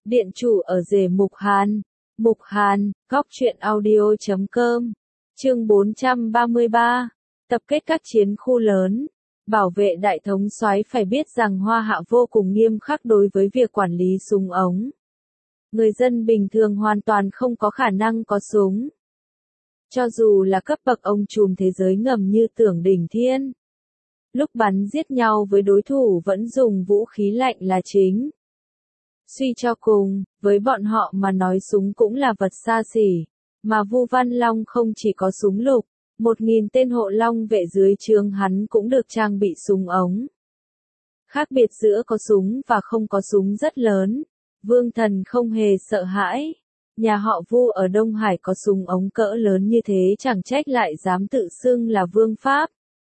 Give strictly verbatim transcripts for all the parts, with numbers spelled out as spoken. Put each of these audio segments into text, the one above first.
Điện chủ ở rể Mục Hàn. Mục Hàn, góc truyện audio chấm com. Chương bốn trăm ba mươi ba. Tập kết các chiến khu lớn. Bảo vệ đại thống soái phải biết rằng Hoa Hạ vô cùng nghiêm khắc đối với việc quản lý súng ống. Người dân bình thường hoàn toàn không có khả năng có súng. Cho dù là cấp bậc ông trùm thế giới ngầm như Tưởng Đỉnh Thiên. Lúc bắn giết nhau với đối thủ vẫn dùng vũ khí lạnh là chính. Suy cho cùng, với bọn họ mà nói súng cũng là vật xa xỉ, mà Vu Văn Long không chỉ có súng lục, một nghìn tên hộ long vệ dưới trướng hắn cũng được trang bị súng ống. Khác biệt giữa có súng và không có súng rất lớn, Vương Thần không hề sợ hãi. Nhà họ Vu ở Đông Hải có súng ống cỡ lớn như thế chẳng trách lại dám tự xưng là vương pháp.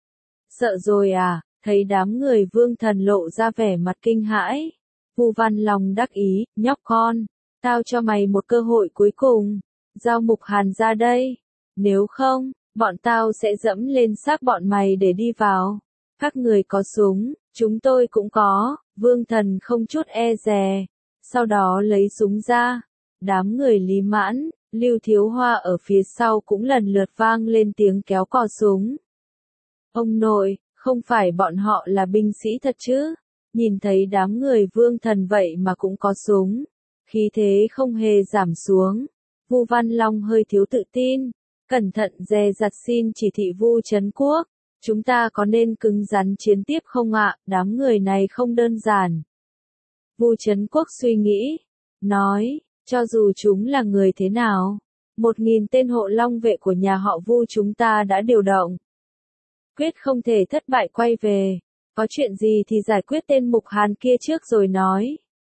Sợ rồi à, thấy đám người Vương Thần lộ ra vẻ mặt kinh hãi. Vu Văn Long đắc ý, nhóc con, tao cho mày một cơ hội cuối cùng, giao Mục Hàn ra đây, nếu không, bọn tao sẽ dẫm lên xác bọn mày để đi vào. Các người có súng, chúng tôi cũng có, Vương Thần không chút e dè, sau đó lấy súng ra. Đám người Lý Mãn, Lưu Thiếu Hoa ở phía sau cũng lần lượt vang lên tiếng kéo cò súng. Ông nội, không phải bọn họ là binh sĩ thật chứ? Nhìn thấy đám người Vương Thần vậy mà cũng có súng, khí thế không hề giảm xuống. Vu Văn Long hơi thiếu tự tin, cẩn thận dè dặt xin chỉ thị Vu Trấn Quốc, chúng ta có nên cứng rắn chiến tiếp không ạ? Đám người này không đơn giản. Vu Trấn Quốc suy nghĩ, nói, cho dù chúng là người thế nào, một nghìn tên hộ long vệ của nhà họ Vu chúng ta đã điều động. Quyết không thể thất bại quay về. Có chuyện gì thì giải quyết tên Mục Hàn kia trước rồi nói.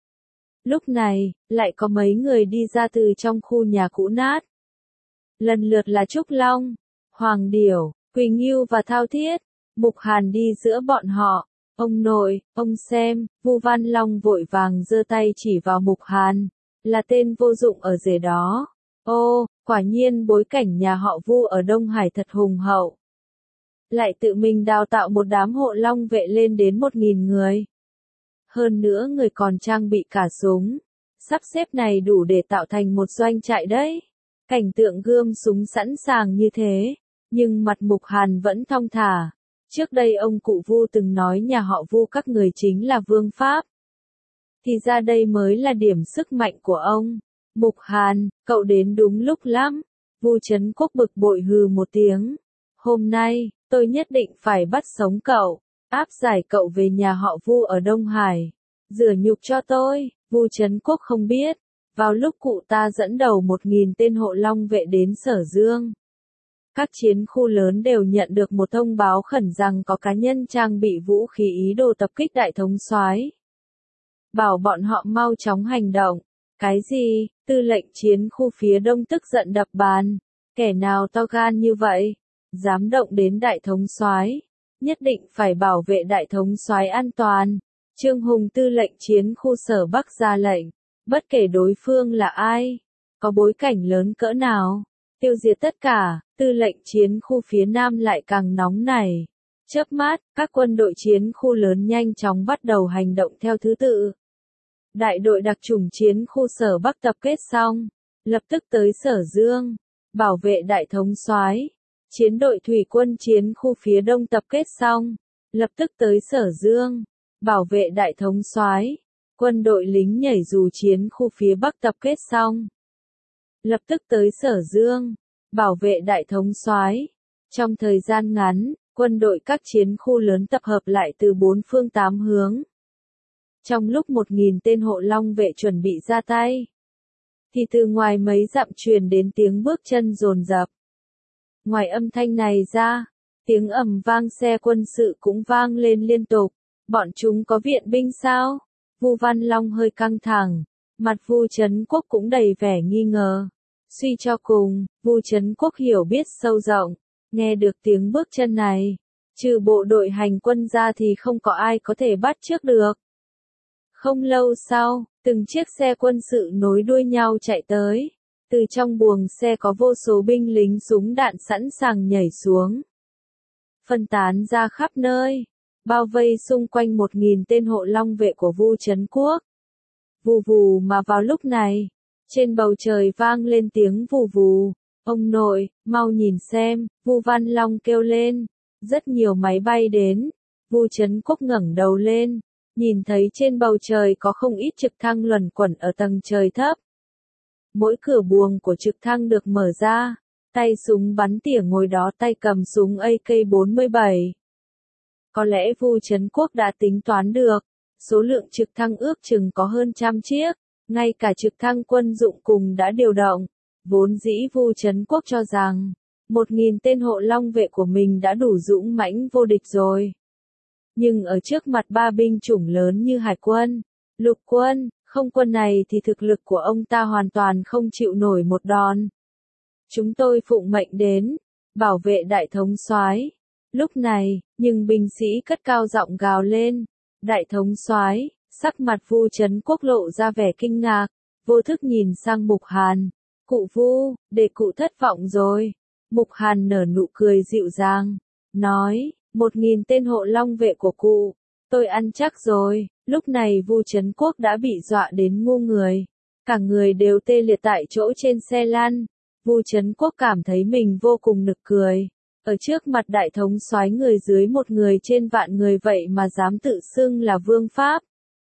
Lúc này, lại có mấy người đi ra từ trong khu nhà cũ nát. Lần lượt là Trúc Long, Hoàng Điểu, Quỳnh Ngưu và Thao Thiết. Mục Hàn đi giữa bọn họ. Ông nội, ông xem, Vu Văn Long vội vàng giơ tay chỉ vào Mục Hàn. Là tên vô dụng ở rể đó. Ô, quả nhiên bối cảnh nhà họ Vu ở Đông Hải thật hùng hậu. Lại tự mình đào tạo một đám hộ long vệ lên đến một nghìn người. Hơn nữa người còn trang bị cả súng. Sắp xếp này đủ để tạo thành một doanh trại đấy. Cảnh tượng gươm súng sẵn sàng như thế. Nhưng mặt Mục Hàn vẫn thong thả. Trước đây ông cụ Vu từng nói nhà họ Vu các người chính là vương pháp. Thì ra đây mới là điểm sức mạnh của ông. Mục Hàn, cậu đến đúng lúc lắm. Vu Trấn Quốc bực bội hừ một tiếng. Hôm nay, tôi nhất định phải bắt sống cậu, áp giải cậu về nhà họ Vu ở Đông Hải. Rửa nhục cho tôi. Vu Trấn Quốc không biết, vào lúc cụ ta dẫn đầu một nghìn tên hộ long vệ đến Sở Dương. Các chiến khu lớn đều nhận được một thông báo khẩn rằng có cá nhân trang bị vũ khí ý đồ tập kích đại thống soái. Bảo bọn họ mau chóng hành động. Cái gì? Tư lệnh chiến khu phía đông tức giận đập bàn. Kẻ nào to gan như vậy? Dám động đến đại thống soái, nhất định phải bảo vệ đại thống soái an toàn. Trương Hùng tư lệnh chiến khu Sở Bắc ra lệnh, bất kể đối phương là ai, có bối cảnh lớn cỡ nào, tiêu diệt tất cả. Tư lệnh chiến khu phía Nam lại càng nóng nảy. Chớp mắt, các quân đội chiến khu lớn nhanh chóng bắt đầu hành động theo thứ tự. Đại đội đặc chủng chiến khu Sở Bắc tập kết xong, lập tức tới Sở Dương, bảo vệ đại thống soái. Chiến đội thủy quân chiến khu phía đông tập kết xong, lập tức tới Sở Dương, bảo vệ đại thống soái. Quân đội lính nhảy dù chiến khu phía bắc tập kết xong, lập tức tới Sở Dương, bảo vệ đại thống soái. Trong thời gian ngắn, quân đội các chiến khu lớn tập hợp lại từ bốn phương tám hướng. Trong lúc một nghìn tên hộ long vệ chuẩn bị ra tay, thì từ ngoài mấy dặm truyền đến tiếng bước chân dồn dập. Ngoài âm thanh này ra, tiếng ầm vang xe quân sự cũng vang lên liên tục. Bọn chúng có viện binh sao? Vu Văn Long hơi căng thẳng, mặt Vu Trấn Quốc cũng đầy vẻ nghi ngờ. Suy cho cùng, Vu Trấn Quốc hiểu biết sâu rộng, nghe được tiếng bước chân này, trừ bộ đội hành quân ra thì không có ai có thể bắt chước được. Không lâu sau, từng chiếc xe quân sự nối đuôi nhau chạy tới. Từ trong buồng xe có vô số binh lính súng đạn sẵn sàng nhảy xuống. Phân tán ra khắp nơi, bao vây xung quanh một nghìn tên hộ long vệ của Vu Trấn Quốc. Vù vù mà vào lúc này, trên bầu trời vang lên tiếng vù vù. Ông nội, mau nhìn xem, Vu Văn Long kêu lên. Rất nhiều máy bay đến. Vu Trấn Quốc ngẩng đầu lên, nhìn thấy trên bầu trời có không ít trực thăng luẩn quẩn ở tầng trời thấp. Mỗi cửa buồng của trực thăng được mở ra, tay súng bắn tỉa ngồi đó tay cầm súng A K bốn mươi bảy. Có lẽ Vu Trấn Quốc đã tính toán được, số lượng trực thăng ước chừng có hơn trăm chiếc, ngay cả trực thăng quân dụng cùng đã điều động. Vốn dĩ Vu Trấn Quốc cho rằng, một nghìn tên hộ long vệ của mình đã đủ dũng mãnh vô địch rồi. Nhưng ở trước mặt ba binh chủng lớn như hải quân, lục quân, không quân này thì thực lực của ông ta hoàn toàn không chịu nổi một đòn. Chúng tôi phụng mệnh đến, bảo vệ đại thống soái. Lúc này, nhưng binh sĩ cất cao giọng gào lên, đại thống soái, sắc mặt Vu Trấn Quốc lộ ra vẻ kinh ngạc, vô thức nhìn sang Mục Hàn. Cụ Vu, để cụ thất vọng rồi. Mục Hàn nở nụ cười dịu dàng, nói, một nghìn tên hộ long vệ của cụ, tôi ăn chắc rồi. Lúc này Vu Trấn Quốc đã bị dọa đến ngu người, cả người đều tê liệt tại chỗ trên xe lăn. Vu Trấn Quốc cảm thấy mình vô cùng nực cười, ở trước mặt đại thống soái người dưới một người trên vạn người vậy mà dám tự xưng là vương pháp.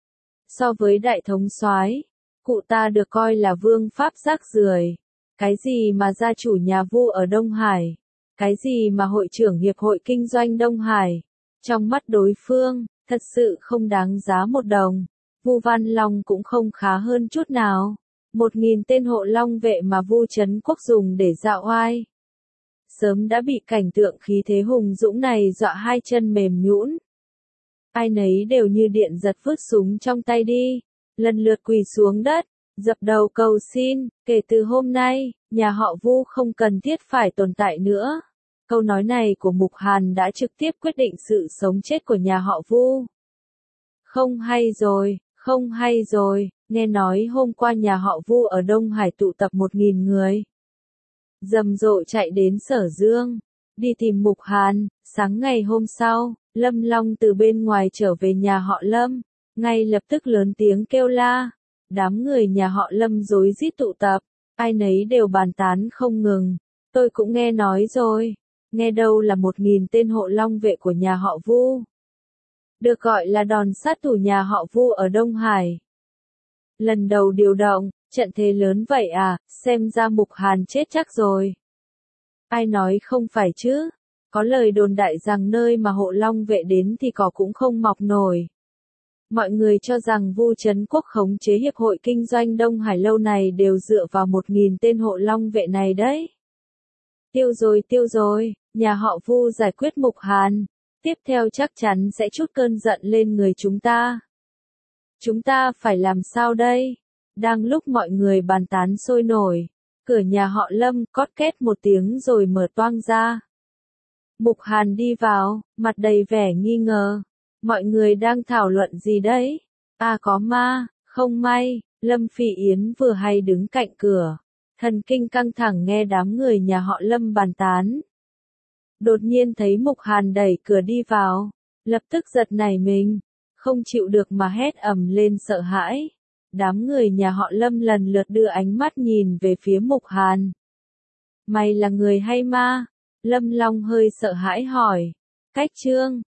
So với đại thống soái, cụ ta được coi là vương pháp rác rưởi. Cái gì mà gia chủ nhà Vu ở Đông Hải, cái gì mà hội trưởng hiệp hội kinh doanh Đông Hải, trong mắt đối phương, thật sự không đáng giá một đồng. Vu Văn Long cũng không khá hơn chút nào. Một nghìn tên hộ long vệ mà Vu Trấn Quốc dùng để dạo oai, sớm đã bị cảnh tượng khí thế hùng dũng này dọa hai chân mềm nhũn. Ai nấy đều như điện giật vứt súng trong tay đi, lần lượt quỳ xuống đất, dập đầu cầu xin, kể từ hôm nay, nhà họ Vu không cần thiết phải tồn tại nữa. Câu nói này của Mục Hàn đã trực tiếp quyết định sự sống chết của nhà họ Vu. Không hay rồi, không hay rồi, nghe nói hôm qua nhà họ Vu ở Đông Hải tụ tập một nghìn người. Rầm rộ chạy đến Sở Dương, đi tìm Mục Hàn. Sáng ngày hôm sau, Lâm Long từ bên ngoài trở về nhà họ Lâm, ngay lập tức lớn tiếng kêu la. Đám người nhà họ Lâm rối rít tụ tập, ai nấy đều bàn tán không ngừng. Tôi cũng nghe nói rồi, nghe đâu là một nghìn tên hộ long vệ của nhà họ Vu. Được gọi là đòn sát thủ nhà họ Vu ở Đông Hải. Lần đầu điều động, trận thế lớn vậy à, xem ra Mục Hàn chết chắc rồi. Ai nói không phải chứ, có lời đồn đại rằng nơi mà hộ long vệ đến thì cỏ cũng không mọc nổi. Mọi người cho rằng Vu Trấn Quốc khống chế hiệp hội kinh doanh Đông Hải lâu này đều dựa vào một nghìn tên hộ long vệ này đấy. Tiêu rồi tiêu rồi, nhà họ Vu giải quyết Mục Hàn, tiếp theo chắc chắn sẽ trút cơn giận lên người chúng ta. Chúng ta phải làm sao đây? Đang lúc mọi người bàn tán sôi nổi, cửa nhà họ Lâm cót két một tiếng rồi mở toang ra. Mục Hàn đi vào, mặt đầy vẻ nghi ngờ. Mọi người đang thảo luận gì đấy? À có ma, không may, Lâm Phỉ Yến vừa hay đứng cạnh cửa. Thần kinh căng thẳng nghe đám người nhà họ Lâm bàn tán. Đột nhiên thấy Mục Hàn đẩy cửa đi vào, lập tức giật nảy mình, không chịu được mà hét ầm lên sợ hãi. Đám người nhà họ Lâm lần lượt đưa ánh mắt nhìn về phía Mục Hàn. Mày là người hay ma? Lâm Long hơi sợ hãi hỏi. Cách Trương,